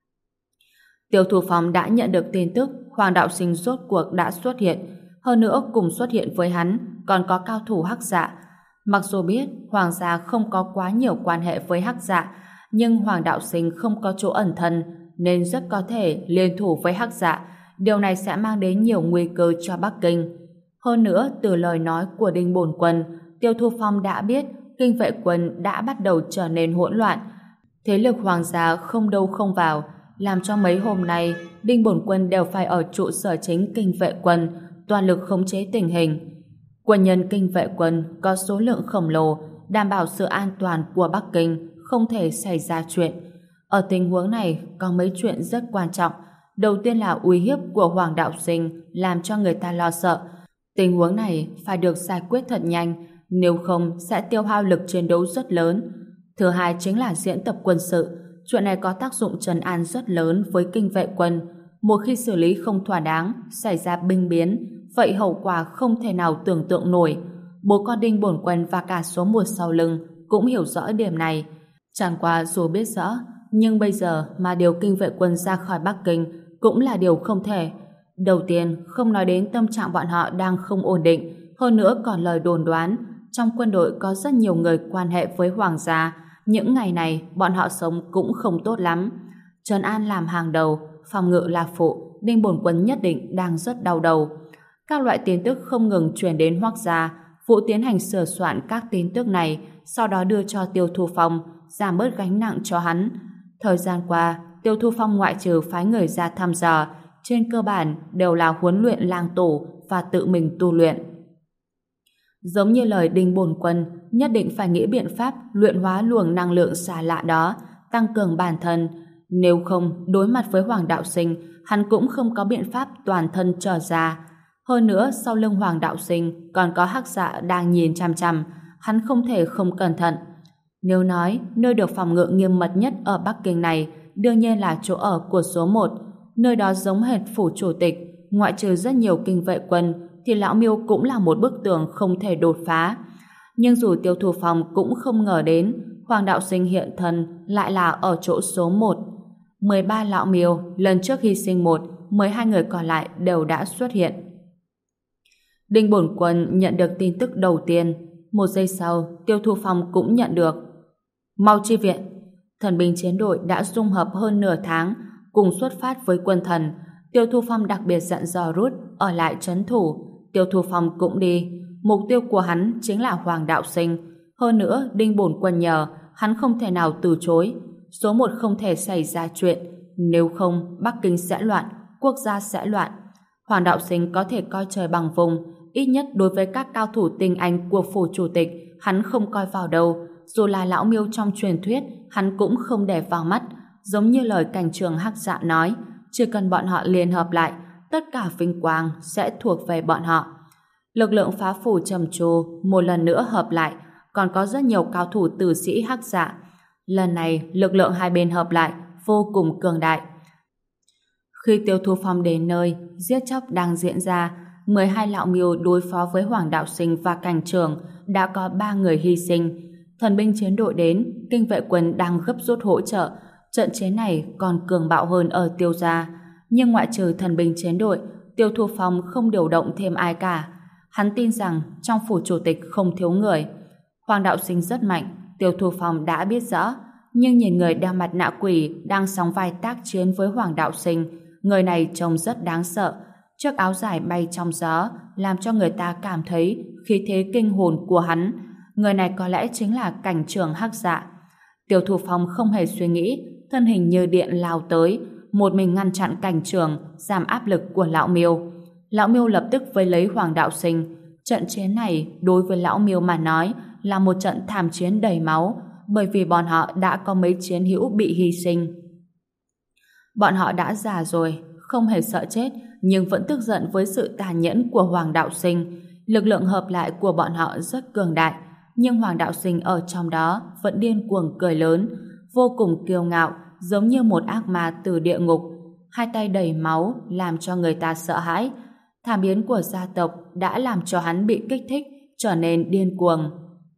Tiêu Thu Phong đã nhận được tin tức Hoàng Đạo Sinh rốt cuộc đã xuất hiện. Hơn nữa cùng xuất hiện với hắn còn có cao thủ Hắc Dạ. Mặc dù biết Hoàng gia không có quá nhiều quan hệ với Hắc Dạ, nhưng Hoàng Đạo Sinh không có chỗ ẩn thân nên rất có thể liên thủ với Hắc Dạ. Điều này sẽ mang đến nhiều nguy cơ cho Bắc Kinh. Hơn nữa, từ lời nói của Đinh Bổn Quân, Tiêu Thu Phong đã biết Kinh Vệ Quân đã bắt đầu trở nên hỗn loạn. Thế lực Hoàng gia không đâu không vào, làm cho mấy hôm nay Đinh Bổn Quân đều phải ở trụ sở chính Kinh Vệ Quân toàn lực khống chế tình hình. Quân nhân Kinh Vệ Quân có số lượng khổng lồ, đảm bảo sự an toàn của Bắc Kinh, không thể xảy ra chuyện. Ở tình huống này có mấy chuyện rất quan trọng. Đầu tiên là uy hiếp của Hoàng Đạo Sinh làm cho người ta lo sợ. Tình huống này phải được giải quyết thật nhanh, nếu không sẽ tiêu hao lực chiến đấu rất lớn. Thứ hai chính là diễn tập quân sự. Chuyện này có tác dụng trấn an rất lớn với Kinh Vệ Quân. Một khi xử lý không thỏa đáng, xảy ra binh biến, vậy hậu quả không thể nào tưởng tượng nổi. Bố con Đinh Bổn Quân và cả số một sau lưng cũng hiểu rõ điểm này. Chẳng qua dù biết rõ, nhưng bây giờ mà điều Kinh Vệ Quân ra khỏi Bắc Kinh cũng là điều không thể. Đầu tiên, không nói đến tâm trạng bọn họ đang không ổn định, hơn nữa còn lời đồn đoán trong quân đội có rất nhiều người quan hệ với Hoàng gia. Những ngày này bọn họ sống cũng không tốt lắm. Trấn an làm hàng đầu, phòng ngự là phụ, Đinh Bổn Quân nhất định đang rất đau đầu. Các loại tin tức không ngừng truyền đến Hoắc gia, phụ tiến hành sửa soạn các tin tức này, sau đó đưa cho Tiêu Thu Phong, giảm bớt gánh nặng cho hắn. Thời gian qua, Tiêu Thu Phong ngoại trừ phái người ra thăm dò, trên cơ bản đều là huấn luyện lang tổ và tự mình tu luyện. Giống như lời Đinh Bổn Quân, nhất định phải nghĩ biện pháp luyện hóa luồng năng lượng xa lạ đó, tăng cường bản thân. Nếu không, đối mặt với Hoàng Đạo Sinh, hắn cũng không có biện pháp toàn thân trở ra. Hơn nữa, sau lưng Hoàng Đạo Sinh còn có Hắc Dạ đang nhìn chằm chằm, hắn không thể không cẩn thận. Nếu nói, nơi được phòng ngự nghiêm mật nhất ở Bắc Kinh này đương nhiên là chỗ ở của số 1. Nơi đó giống hệt phủ chủ tịch, ngoại trừ rất nhiều Kinh Vệ Quân, thì Lão Miêu cũng là một bức tường không thể đột phá. Nhưng dù Tiêu Thu Phong cũng không ngờ đến, Hoàng Đạo Sinh hiện thân lại là ở chỗ số 1. 13 Lão Miêu, lần trước hy sinh 1, 12 người còn lại đều đã xuất hiện. Đinh Bổn Quân nhận được tin tức đầu tiên. Một giây sau, Tiêu Thu Phong cũng nhận được. Mau chi viện! Thần binh chiến đội đã dung hợp hơn nửa tháng, cùng xuất phát với quân thần. Tiêu Thu Phong đặc biệt dặn dò Rút ở lại trấn thủ. Tiêu Thu Phong cũng đi. Mục tiêu của hắn chính là Hoàng Đạo Sinh. Hơn nữa, Đinh Bổn Quân nhờ, hắn không thể nào từ chối. Số 1 không thể xảy ra chuyện. Nếu không, Bắc Kinh sẽ loạn, quốc gia sẽ loạn. Hoàng Đạo Sinh có thể coi trời bằng vùng, ít nhất đối với các cao thủ tinh anh của phủ chủ tịch, hắn không coi vào đâu. Dù là lão Miêu trong truyền thuyết, hắn cũng không để vào mắt. Giống như lời cảnh trường Hắc Dạ nói, chỉ cần bọn họ liên hợp lại, tất cả vinh quang sẽ thuộc về bọn họ. Lực lượng phá phủ trầm trồ một lần nữa hợp lại, còn có rất nhiều cao thủ tử sĩ Hắc Dạ. Lần này, lực lượng hai bên hợp lại vô cùng cường đại. Khi Tiêu Thu Phong đến nơi, giết chóc đang diễn ra, 12 lão Miêu đối phó với Hoàng Đạo Sinh và Cảnh Trường đã có 3 người hy sinh. Thần binh chiến đội đến, kinh vệ quân đang gấp rút hỗ trợ. Trận chiến này còn cường bạo hơn ở Tiêu gia, nhưng ngoại trừ thần binh chiến đội, Tiêu Thu Phong không điều động thêm ai cả. Hắn tin rằng trong phủ chủ tịch không thiếu người. Hoàng Đạo Sinh rất mạnh, Tiêu Thu Phong đã biết rõ, nhưng nhìn người đeo mặt nạ quỷ đang sóng vai tác chiến với Hoàng Đạo Sinh, người này trông rất đáng sợ. Chiếc áo dài bay trong gió làm cho người ta cảm thấy khí thế kinh hồn của hắn. Người này có lẽ chính là Cảnh Trường Hắc Dạ. Tiêu Thu Phong không hề suy nghĩ, thân hình như điện lao tới, một mình ngăn chặn Cảnh Trường, giảm áp lực của lão Miêu. Lão Miêu lập tức vây lấy Hoàng Đạo Sinh. Trận chiến này đối với lão Miêu mà nói là một trận thảm chiến đầy máu, bởi vì bọn họ đã có mấy chiến hữu bị hy sinh. Bọn họ đã già rồi, không hề sợ chết, nhưng vẫn tức giận với sự tàn nhẫn của Hoàng Đạo Sinh. Lực lượng hợp lại của bọn họ rất cường đại, nhưng Hoàng Đạo Sinh ở trong đó vẫn điên cuồng cười lớn, vô cùng kiêu ngạo, giống như một ác ma từ địa ngục. Hai tay đầy máu làm cho người ta sợ hãi. Thảm biến của gia tộc đã làm cho hắn bị kích thích, trở nên điên cuồng.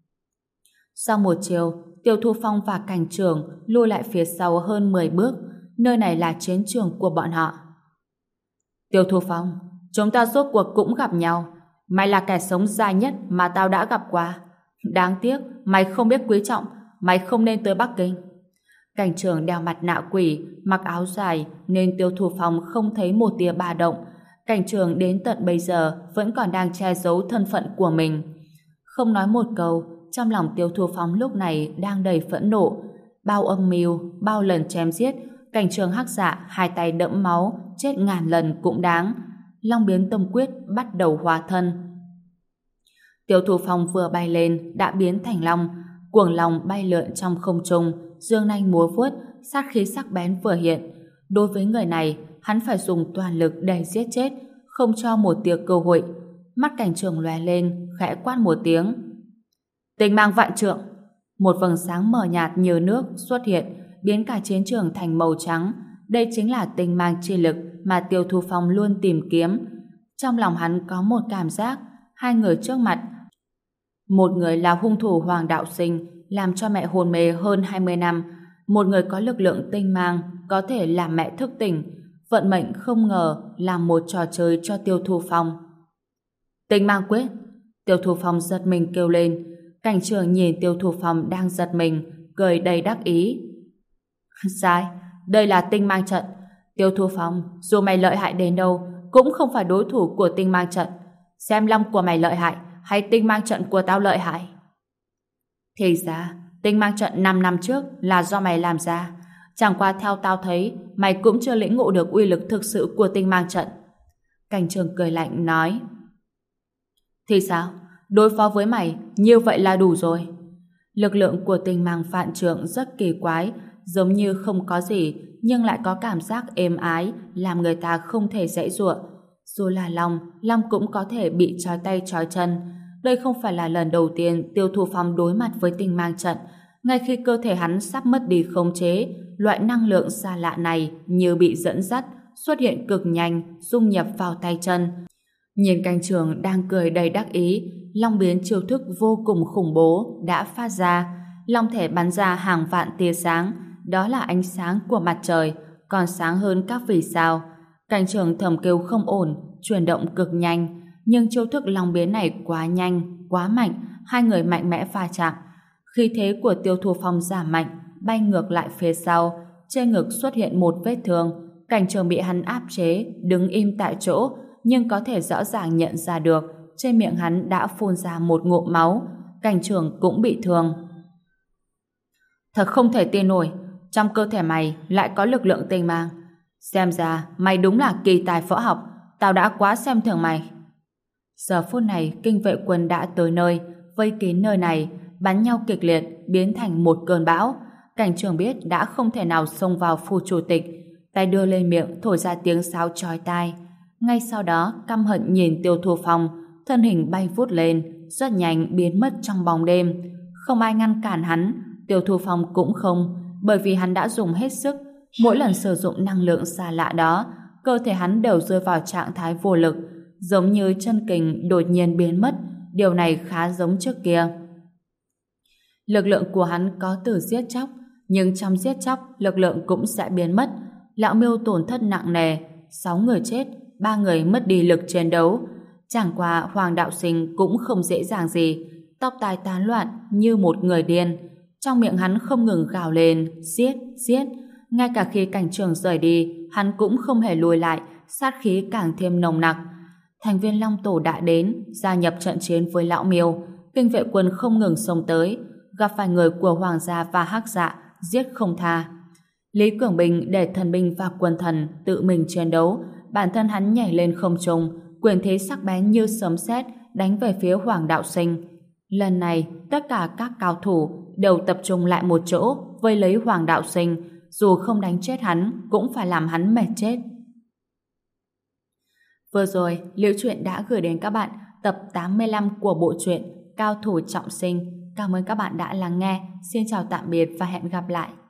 Sau một chiều, Tiêu Thu Phong và Cảnh Trường lùi lại phía sau hơn 10 bước. Nơi này là chiến trường của bọn họ. Tiêu Thu Phong, chúng ta rốt cuộc cũng gặp nhau. Mày là kẻ sống dài nhất mà tao đã gặp qua. Đáng tiếc, mày không biết quý trọng, mày không nên tới Bắc Kinh. Cảnh Trường đeo mặt nạ quỷ, mặc áo dài nên Tiêu Thu Phong không thấy một tia ba động. Cảnh Trường đến tận bây giờ vẫn còn đang che giấu thân phận của mình. Không nói một câu, trong lòng Tiêu Thu Phong lúc này đang đầy phẫn nộ. Bao âm mưu, bao lần chém giết, Cảnh Trường Hắc Dạ hai tay đẫm máu, chết ngàn lần cũng đáng. Long biến tông quyết bắt đầu hóa thân. Tiêu Thu Phong vừa bay lên đã biến thành long, cuồng long bay lượn trong không trung, dương nanh múa vuốt, sát khí sắc bén vừa hiện. Đối với người này, hắn phải dùng toàn lực để giết chết, không cho một tia cơ hội. Mắt Cảnh Trường lóe lên, khẽ quát một tiếng. Tinh mang vạn trượng. Một vầng sáng mờ nhạt như nước xuất hiện, biến cả chiến trường thành màu trắng. Đây chính là tinh mang chi lực mà Tiêu Thu Phong luôn tìm kiếm. Trong lòng hắn có một cảm giác, hai người trước mặt, một người là hung thủ Hoàng Đạo Sinh, làm cho mẹ hôn mê hơn 20 năm, một người có lực lượng tinh mang, có thể làm mẹ thức tỉnh. Vận mệnh không ngờ làm một trò chơi cho Tiêu Thu Phong. Tinh mang quyết. Tiêu Thu Phong giật mình kêu lên. Cảnh Trường nhìn Tiêu Thu Phong đang giật mình, cười đầy đắc ý. Sai, đây là tinh mang trận. Tiêu Thu Phong, dù mày lợi hại đến đâu, cũng không phải đối thủ của tinh mang trận. Xem long của mày lợi hại, hay tinh mang trận của tao lợi hại? Thì ra, tinh mang trận 5 năm trước là do mày làm ra. Chẳng qua theo tao thấy, mày cũng chưa lĩnh ngộ được uy lực thực sự của tinh mang trận. Cảnh Trường cười lạnh nói. Thì sao? Đối phó với mày, như vậy là đủ rồi. Lực lượng của tinh mang vạn trượng rất kỳ quái, giống như không có gì, nhưng lại có cảm giác êm ái, làm người ta không thể giãy giụa. Dù là long, long cũng có thể bị trói tay trói chân. Đây không phải là lần đầu tiên Tiêu Thu Phong đối mặt với tinh mang trận. Ngay khi cơ thể hắn sắp mất đi khống chế, loại năng lượng xa lạ này như bị dẫn dắt, xuất hiện cực nhanh, dung nhập vào tay chân. Nhìn Cảnh Trường đang cười đầy đắc ý, long biến chiêu thức vô cùng khủng bố đã phát ra. Long thể bắn ra hàng vạn tia sáng, đó là ánh sáng của mặt trời, còn sáng hơn các vì sao. Cảnh Trường thầm kêu không ổn, chuyển động cực nhanh, nhưng chiêu thức long biến này quá nhanh, quá mạnh, hai người mạnh mẽ va chạm. Khí thế của Tiêu Thu Phong giảm mạnh, bay ngược lại phía sau, trên ngực xuất hiện một vết thương. Cảnh Trường bị hắn áp chế, đứng im tại chỗ, nhưng có thể rõ ràng nhận ra được trên miệng hắn đã phun ra một ngụm máu. Cảnh Trường cũng bị thương. Thật không thể tin nổi, trong cơ thể mày lại có lực lượng tinh mang. Xem ra mày đúng là kỳ tài võ học, tao đã quá xem thường mày. Giờ phút này kinh vệ quân đã tới nơi, vây kín nơi này, bắn nhau kịch liệt, biến thành một cơn bão. Cảnh trường biết đã không thể nào xông vào phủ chủ tịch, tay đưa lên miệng thổi ra tiếng sáo chói tai. Ngay sau đó căm hận nhìn Tiêu Thu Phong, thân hình bay vút lên, rất nhanh biến mất trong bóng đêm. Không ai ngăn cản hắn, Tiêu Thu Phong cũng không, bởi vì hắn đã dùng hết sức. Mỗi lần sử dụng năng lượng xa lạ đó, cơ thể hắn đều rơi vào trạng thái vô lực, giống như chân kình đột nhiên biến mất. Điều này khá giống trước kia. Lực lượng của hắn có từ giết chóc, nhưng trong giết chóc lực lượng cũng sẽ biến mất. Lão Miêu tổn thất nặng nề, 6 người chết, 3 người mất đi lực chiến đấu. Chẳng qua Hoàng Đạo Sinh cũng không dễ dàng gì, tóc tai tán loạn như một người điên. Trong miệng hắn không ngừng gào lên, giết, giết. Ngay cả khi cảnh trường rời đi, hắn cũng không hề lùi lại, sát khí càng thêm nồng nặc. Thành viên Long Tổ đã đến, gia nhập trận chiến với Lão Miêu. Kinh vệ quân không ngừng xông tới, gặp phải người của Hoàng gia và Hắc Dạ, giết không tha. Lý Cường Bình để thần binh và quân thần tự mình chiến đấu, bản thân hắn nhảy lên không trung, quyền thế sắc bén như sấm sét đánh về phía Hoàng Đạo Sinh. Lần này, tất cả các cao thủ đều tập trung lại một chỗ vây lấy Hoàng Đạo Sinh, dù không đánh chết hắn cũng phải làm hắn mệt chết. Vừa rồi, Liễu Chuyện đã gửi đến các bạn tập 85 của bộ truyện Cao Thủ Trọng Sinh. Cảm ơn các bạn đã lắng nghe. Xin chào tạm biệt và hẹn gặp lại.